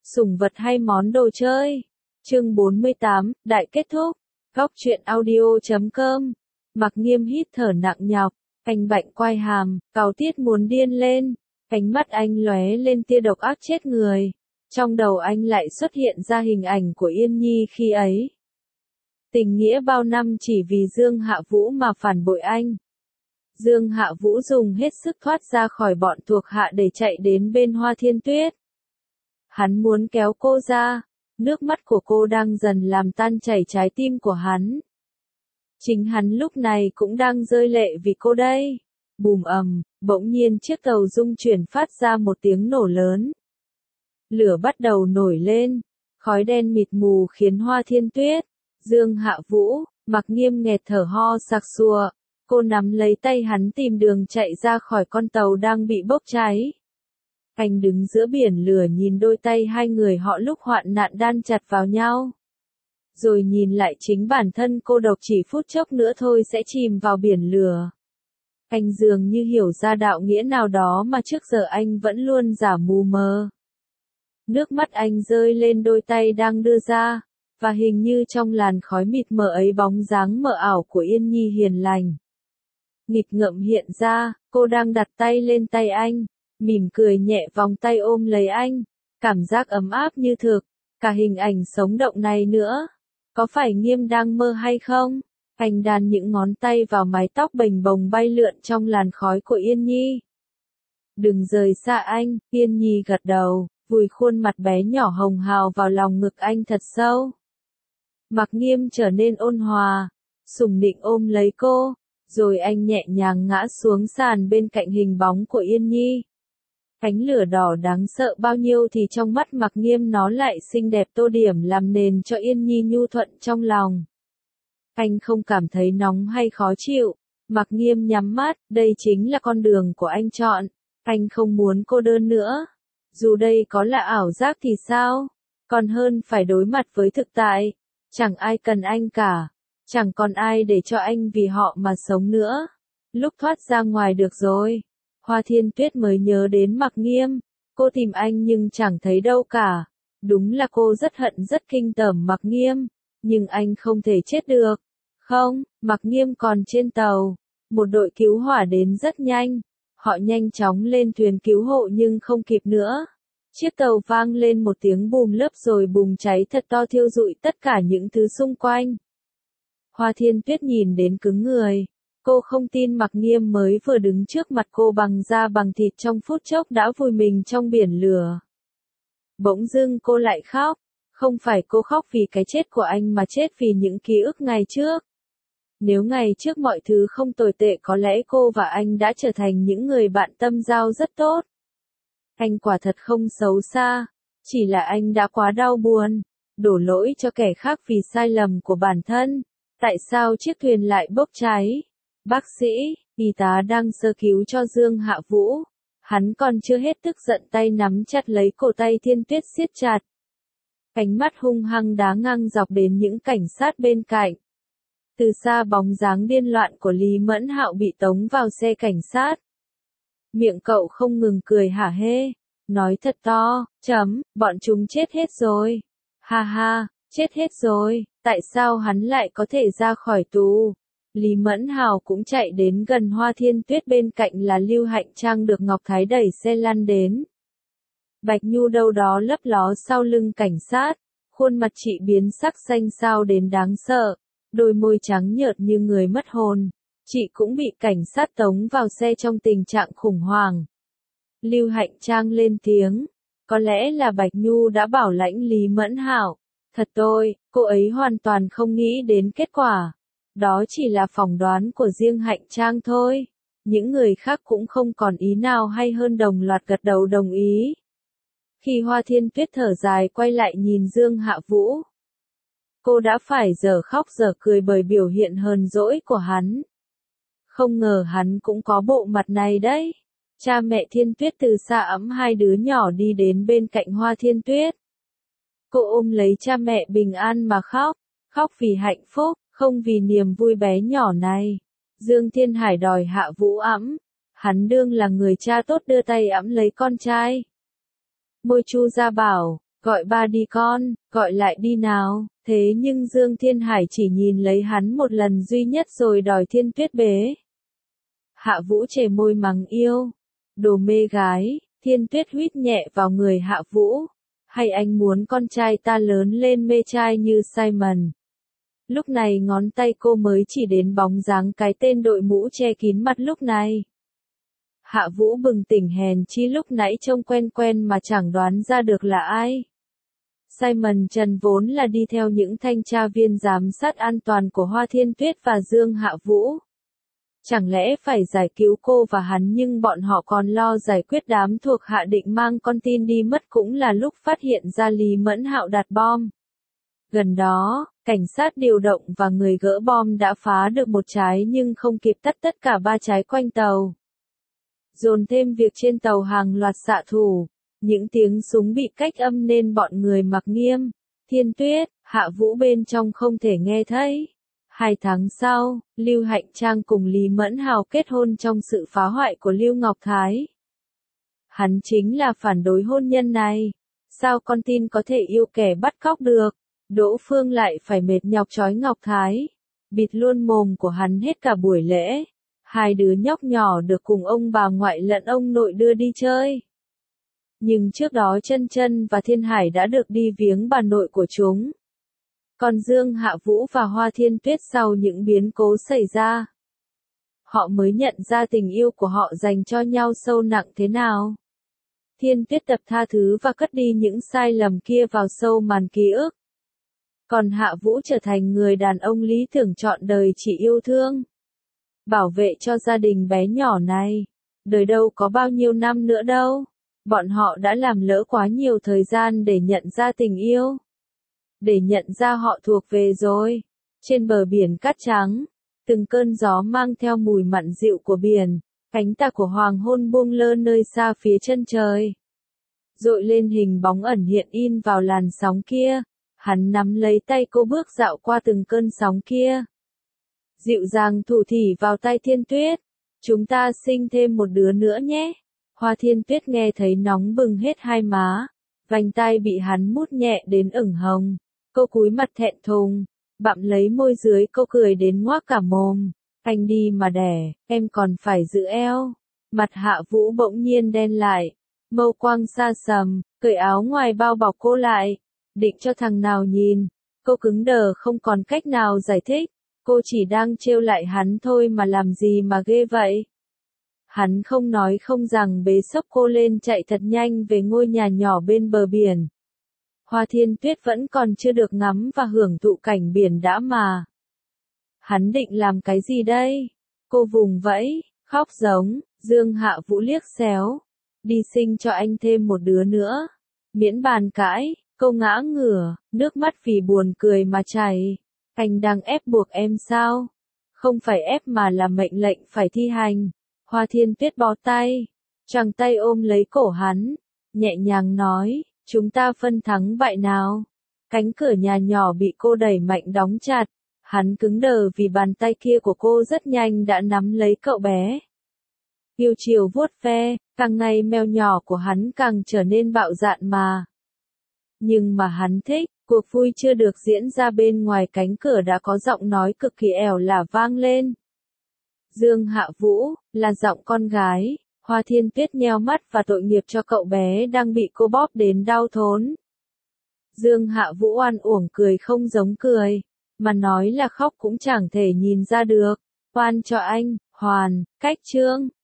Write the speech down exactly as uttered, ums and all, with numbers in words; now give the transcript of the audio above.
Sủng vật hay món đồ chơi? Chương bốn mươi tám, đại kết thúc. Góc truyện audio chấm com. Mặc Nghiêm hít thở nặng nhọc, anh bạnh quai hàm, Cao Tiết muốn điên lên, ánh mắt anh lóe lên tia độc ác chết người. Trong đầu anh lại xuất hiện ra hình ảnh của Yên Nhi khi ấy. Tình nghĩa bao năm chỉ vì Dương Hạ Vũ mà phản bội anh. Dương Hạ Vũ dùng hết sức thoát ra khỏi bọn thuộc hạ để chạy đến bên Hoa Thiên Tuyết. Hắn muốn kéo cô ra, nước mắt của cô đang dần làm tan chảy trái tim của hắn. Chính hắn lúc này cũng đang rơi lệ vì cô đây. Bùm ầm, bỗng nhiên chiếc tàu rung chuyển phát ra một tiếng nổ lớn. Lửa bắt đầu nổi lên, khói đen mịt mù khiến Hoa Thiên Tuyết, Dương Hạ Vũ, Mặc Nghiêm nghẹt thở ho sặc sụa. Cô nắm lấy tay hắn tìm đường chạy ra khỏi con tàu đang bị bốc cháy. Anh đứng giữa biển lửa nhìn đôi tay hai người họ lúc hoạn nạn đan chặt vào nhau. Rồi nhìn lại chính bản thân cô độc chỉ phút chốc nữa thôi sẽ chìm vào biển lửa. Anh dường như hiểu ra đạo nghĩa nào đó mà trước giờ anh vẫn luôn giả mù mờ. Nước mắt anh rơi lên đôi tay đang đưa ra, và hình như trong làn khói mịt mờ ấy bóng dáng mờ ảo của Yên Nhi hiền lành. Nghịch ngợm hiện ra, cô đang đặt tay lên tay anh, mỉm cười nhẹ vòng tay ôm lấy anh, cảm giác ấm áp như thực, cả hình ảnh sống động này nữa. Có phải Nghiêm đang mơ hay không? Anh đan những ngón tay vào mái tóc bềnh bồng bay lượn trong làn khói của Yên Nhi. Đừng rời xa anh, Yên Nhi gật đầu, vùi khuôn mặt bé nhỏ hồng hào vào lòng ngực anh thật sâu. Mặc Nghiêm trở nên ôn hòa, sủng nịnh ôm lấy cô. Rồi anh nhẹ nhàng ngã xuống sàn bên cạnh hình bóng của Yên Nhi. Ánh lửa đỏ đáng sợ bao nhiêu thì trong mắt Mặc Nghiêm nó lại xinh đẹp tô điểm làm nền cho Yên Nhi nhu thuận trong lòng. Anh không cảm thấy nóng hay khó chịu. Mặc Nghiêm nhắm mắt, đây chính là con đường của anh chọn. Anh không muốn cô đơn nữa. Dù đây có là ảo giác thì sao? Còn hơn phải đối mặt với thực tại. Chẳng ai cần anh cả. Chẳng còn ai để cho anh vì họ mà sống nữa. Lúc thoát ra ngoài được rồi, Hoa Thiên Tuyết mới nhớ đến Mặc Nghiêm. Cô tìm anh nhưng chẳng thấy đâu cả. Đúng là cô rất hận rất kinh tởm Mặc Nghiêm. Nhưng anh không thể chết được. Không, Mặc Nghiêm còn trên tàu. Một đội cứu hỏa đến rất nhanh. Họ nhanh chóng lên thuyền cứu hộ nhưng không kịp nữa. Chiếc tàu vang lên một tiếng bùm lớp rồi bùng cháy thật to thiêu rụi tất cả những thứ xung quanh. Hoa Thiên Tuyết nhìn đến cứng người. Cô không tin Mặc Nghiêm mới vừa đứng trước mặt cô bằng da bằng thịt trong phút chốc đã vùi mình trong biển lửa. Bỗng dưng cô lại khóc. Không phải cô khóc vì cái chết của anh mà chết vì những ký ức ngày trước. Nếu ngày trước mọi thứ không tồi tệ có lẽ cô và anh đã trở thành những người bạn tâm giao rất tốt. Anh quả thật không xấu xa. Chỉ là anh đã quá đau buồn. Đổ lỗi cho kẻ khác vì sai lầm của bản thân. Tại sao chiếc thuyền lại bốc cháy? Bác sĩ, y tá đang sơ cứu cho Dương Hạ Vũ. Hắn còn chưa hết tức giận tay nắm chặt lấy cổ tay Thiên Tuyết siết chặt. Ánh mắt hung hăng đá ngang dọc đến những cảnh sát bên cạnh. Từ xa bóng dáng điên loạn của Lý Mẫn Hạo bị tống vào xe cảnh sát. Miệng cậu không ngừng cười hả hê. Nói thật to, chấm, bọn chúng chết hết rồi. Ha ha, chết hết rồi. Tại sao hắn lại có thể ra khỏi tù? Lý Mẫn Hào cũng chạy đến gần Hoa Thiên Tuyết bên cạnh là Lưu Hạnh Trang được Ngọc Thái đẩy xe lăn đến. Bạch Nhu đâu đó lấp ló sau lưng cảnh sát, khuôn mặt chị biến sắc xanh xao đến đáng sợ, đôi môi trắng nhợt như người mất hồn. Chị cũng bị cảnh sát tống vào xe trong tình trạng khủng hoảng. Lưu Hạnh Trang lên tiếng, có lẽ là Bạch Nhu đã bảo lãnh Lý Mẫn Hạo. Thật tôi, cô ấy hoàn toàn không nghĩ đến kết quả. Đó chỉ là phỏng đoán của riêng Hạnh Trang thôi. Những người khác cũng không còn ý nào hay hơn đồng loạt gật đầu đồng ý. Khi Hoa Thiên Tuyết thở dài quay lại nhìn Dương Hạ Vũ. Cô đã phải dở khóc dở cười bởi biểu hiện hờn dỗi của hắn. Không ngờ hắn cũng có bộ mặt này đấy. Cha mẹ Thiên Tuyết từ xa ẵm hai đứa nhỏ đi đến bên cạnh Hoa Thiên Tuyết. Cô ôm lấy cha mẹ bình an mà khóc, khóc vì hạnh phúc, không vì niềm vui bé nhỏ này. Dương Thiên Hải đòi Hạ Vũ ẵm, hắn đương là người cha tốt đưa tay ẵm lấy con trai. Môi Chu Gia bảo, Gọi ba đi con, gọi lại đi nào. Thế nhưng Dương Thiên Hải chỉ nhìn lấy hắn một lần duy nhất rồi đòi Thiên Tuyết bế. Hạ Vũ chề môi mắng yêu. Đồ mê gái. Thiên Tuyết huýt nhẹ vào người Hạ Vũ. Hay anh muốn con trai ta lớn lên mê trai như Simon? Lúc này ngón tay cô mới chỉ đến bóng dáng cái tên đội mũ che kín mặt lúc này. Hạ Vũ bừng tỉnh hèn chi lúc nãy trông quen quen mà chẳng đoán ra được là ai. Simon Trần vốn là đi theo những thanh tra viên giám sát an toàn của Hoa Thiên Tuyết và Dương Hạ Vũ. Chẳng lẽ phải giải cứu cô và hắn, nhưng bọn họ còn lo giải quyết đám thuộc hạ định mang con tin đi mất cũng là lúc phát hiện ra Lý Mẫn Hạo đặt bom. Gần đó, cảnh sát điều động và người gỡ bom đã phá được một trái nhưng không kịp tắt tất cả ba trái quanh tàu. Dồn thêm việc trên tàu hàng loạt xạ thủ, những tiếng súng bị cách âm nên bọn người Mặc Nghiêm, Thiên Tuyết, Hạ Vũ bên trong không thể nghe thấy. Hai tháng sau, Lưu Hạnh Trang cùng Lý Mẫn Hào kết hôn trong sự phá hoại của Lưu Ngọc Thái. Hắn chính là phản đối hôn nhân này. Sao con tin có thể yêu kẻ bắt cóc được? Đỗ Phương lại phải mệt nhọc trói Ngọc Thái. Bịt luôn mồm của hắn hết cả buổi lễ. Hai đứa nhóc nhỏ được cùng ông bà ngoại lẫn ông nội đưa đi chơi. Nhưng trước đó Chân Chân và Thiên Hải đã được đi viếng bà nội của chúng. Còn Dương Hạ Vũ và Hoa Thiên Tuyết sau những biến cố xảy ra, họ mới nhận ra tình yêu của họ dành cho nhau sâu nặng thế nào. Thiên Tuyết tập tha thứ và cất đi những sai lầm kia vào sâu màn ký ức. Còn Hạ Vũ trở thành người đàn ông lý tưởng trọn đời chỉ yêu thương, bảo vệ cho gia đình bé nhỏ này. Đời đâu có bao nhiêu năm nữa đâu. Bọn họ đã làm lỡ quá nhiều thời gian để nhận ra tình yêu. Để nhận ra họ thuộc về rồi. Trên bờ biển cát trắng, từng cơn gió mang theo mùi mặn dịu của biển, cánh tà của hoàng hôn buông lơ nơi xa phía chân trời. Dội lên hình bóng ẩn hiện in vào làn sóng kia, hắn nắm lấy tay cô bước dạo qua từng cơn sóng kia. Dịu dàng thủ thỉ vào tay Thiên Tuyết, chúng ta sinh thêm một đứa nữa nhé. Hoa Thiên Tuyết nghe thấy nóng bừng hết hai má, vành tai bị hắn mút nhẹ đến ửng hồng. Cô cúi mặt thẹn thùng, bặm lấy môi dưới, cô cười đến ngoác cả mồm. Anh đi mà đẻ, em còn phải giữ eo. Mặt Hạ Vũ bỗng nhiên đen lại, mâu quang xa sầm, cởi áo ngoài bao bọc cô lại, định cho thằng nào nhìn. Cô cứng đờ không còn cách nào giải thích, cô chỉ đang trêu lại hắn thôi mà làm gì mà ghê vậy. Hắn không nói không rằng bế xốc cô lên chạy thật nhanh về ngôi nhà nhỏ bên bờ biển. Hoa Thiên Tuyết vẫn còn chưa được ngắm và hưởng thụ cảnh biển đã mà. Hắn định làm cái gì đây? Cô vùng vẫy, khóc giống. Dương Hạ Vũ liếc xéo. Đi sinh cho anh thêm một đứa nữa. Miễn bàn cãi, cô ngã ngửa, nước mắt vì buồn cười mà chảy. Anh đang ép buộc em sao? Không phải ép mà là mệnh lệnh phải thi hành. Hoa Thiên Tuyết bó tay, choàng tay ôm lấy cổ hắn, nhẹ nhàng nói, chúng ta phân thắng bại nào. Cánh cửa nhà nhỏ bị cô đẩy mạnh đóng chặt, hắn cứng đờ vì bàn tay kia của cô rất nhanh đã nắm lấy cậu bé. Yêu chiều vuốt ve, càng ngày mèo nhỏ của hắn càng trở nên bạo dạn mà. Nhưng mà hắn thích, cuộc vui chưa được diễn ra bên ngoài cánh cửa đã có giọng nói cực kỳ ẻo lả vang lên. Dương Hạ Vũ, là giọng con gái. Hoa Thiên Tuyết nheo mắt và tội nghiệp cho cậu bé đang bị cô bóp đến đau thốn. Dương Hạ Vũ oan uổng cười không giống cười, mà nói là khóc cũng chẳng thể nhìn ra được. Oan cho anh, hoàn, cách trương.